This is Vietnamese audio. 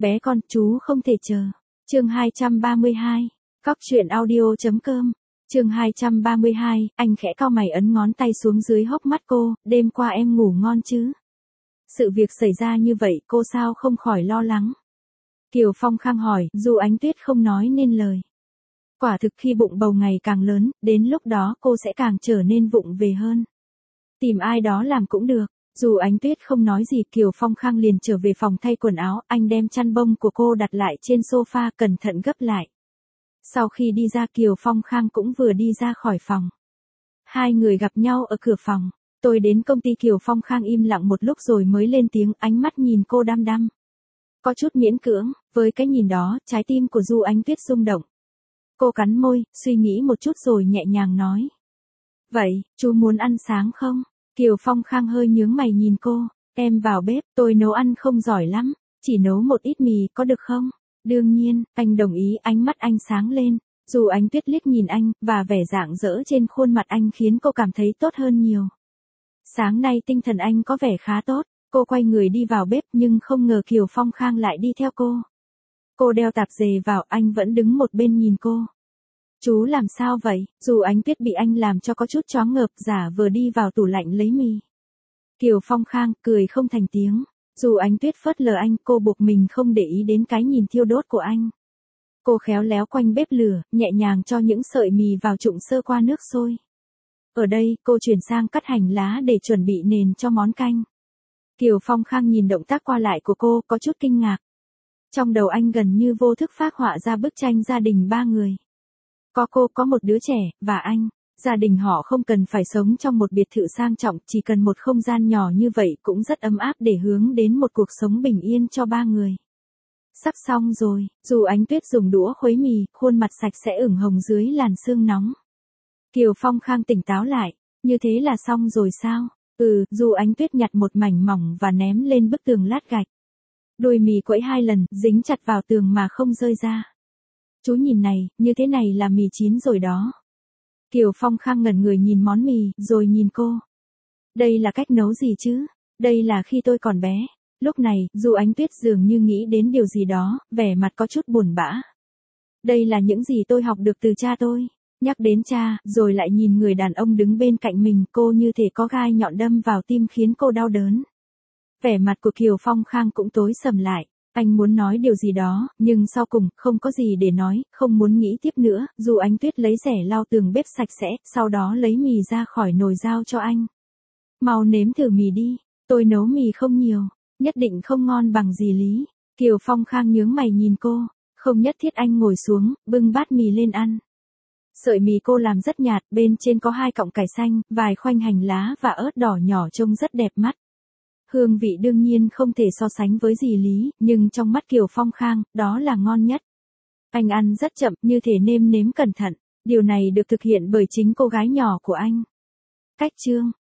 Bé con, chú không thể chờ. Chương 232. Cóc truyện audio.com. Chương 232, anh khẽ cau mày ấn ngón tay xuống dưới hốc mắt cô, đêm qua em ngủ ngon chứ? Sự việc xảy ra như vậy cô sao không khỏi lo lắng. Kiều Phong Khang hỏi, dù Ánh Tuyết không nói nên lời. Quả thực khi bụng bầu ngày càng lớn, đến lúc đó cô sẽ càng trở nên vụng về hơn. Tìm ai đó làm cũng được. Dù Ánh Tuyết không nói gì, Kiều Phong Khang liền trở về phòng thay quần áo, anh đem chăn bông của cô đặt lại trên sofa cẩn thận gấp lại. Sau khi đi ra, Kiều Phong Khang cũng vừa đi ra khỏi phòng. Hai người gặp nhau ở cửa phòng. Tôi đến công ty. Kiều Phong Khang im lặng một lúc rồi mới lên tiếng, ánh mắt nhìn cô đăm đăm. Có chút miễn cưỡng, với cái nhìn đó, trái tim của Du Ánh Tuyết rung động. Cô cắn môi, suy nghĩ một chút rồi nhẹ nhàng nói. Vậy, chú muốn ăn sáng không? Kiều Phong Khang hơi nhướng mày nhìn cô. Em vào bếp, tôi nấu ăn không giỏi lắm, chỉ nấu một ít mì có được không? Đương nhiên, anh đồng ý. Ánh mắt anh sáng lên. Dù Ánh Tuyết liếc nhìn anh, và vẻ rạng rỡ trên khuôn mặt anh khiến cô cảm thấy tốt hơn nhiều. Sáng nay tinh thần anh có vẻ khá tốt. Cô quay người đi vào bếp nhưng không ngờ Kiều Phong Khang lại đi theo cô. Cô đeo tạp dề vào, anh vẫn đứng một bên nhìn cô. Chú làm sao vậy? Dù Ánh Tuyết bị anh làm cho có chút choáng ngợp, giả vờ đi vào tủ lạnh lấy mì. Kiều Phong Khang cười không thành tiếng. Dù Ánh Tuyết phớt lờ anh, cô buộc mình không để ý đến cái nhìn thiêu đốt của anh. Cô khéo léo quanh bếp lửa, nhẹ nhàng cho những sợi mì vào trụng sơ qua nước sôi. Ở đây, cô chuyển sang cắt hành lá để chuẩn bị nền cho món canh. Kiều Phong Khang nhìn động tác qua lại của cô, có chút kinh ngạc. Trong đầu anh gần như vô thức phác họa ra bức tranh gia đình ba người. Có cô, có một đứa trẻ, và anh. Gia đình họ không cần phải sống trong một biệt thự sang trọng, chỉ cần một không gian nhỏ như vậy cũng rất ấm áp để hướng đến một cuộc sống bình yên cho ba người. Sắp xong rồi. Dù Ánh Tuyết dùng đũa khuấy mì, khuôn mặt sạch sẽ ửng hồng dưới làn sương nóng. Kiều Phong Khang tỉnh táo lại. Như thế là xong rồi sao? Dù Ánh Tuyết nhặt một mảnh mỏng và ném lên bức tường lát gạch. Đôi mì quẫy 2 lần, dính chặt vào tường mà không rơi ra. Chú nhìn này, như thế này là mì chín rồi đó. Kiều Phong Khang ngẩn người nhìn món mì, rồi nhìn cô. Đây là cách nấu gì chứ? Đây là khi tôi còn bé. Lúc này, dù Ánh Tuyết dường như nghĩ đến điều gì đó, vẻ mặt có chút buồn bã. Đây là những gì tôi học được từ cha tôi. Nhắc đến cha, rồi lại nhìn người đàn ông đứng bên cạnh mình, cô như thể có gai nhọn đâm vào tim khiến cô đau đớn. Vẻ mặt của Kiều Phong Khang cũng tối sầm lại. Anh muốn nói điều gì đó, nhưng sau cùng, không có gì để nói, không muốn nghĩ tiếp nữa. Dù Ánh Tuyết lấy rẻ lau tường bếp sạch sẽ, sau đó lấy mì ra khỏi nồi giao cho anh. Mau nếm thử mì đi, tôi nấu mì không nhiều, nhất định không ngon bằng dì Lý. Kiều Phong Khang nhướng mày nhìn cô, không nhất thiết. Anh ngồi xuống, bưng bát mì lên ăn. Sợi mì cô làm rất nhạt, bên trên có 2 cọng cải xanh, vài khoanh hành lá và ớt đỏ nhỏ trông rất đẹp mắt. Hương vị đương nhiên không thể so sánh với dì Lý, nhưng trong mắt Kiều Phong Khang, đó là ngon nhất. Anh ăn rất chậm, như thể nêm nếm cẩn thận. Điều này được thực hiện bởi chính cô gái nhỏ của anh. Cách chương.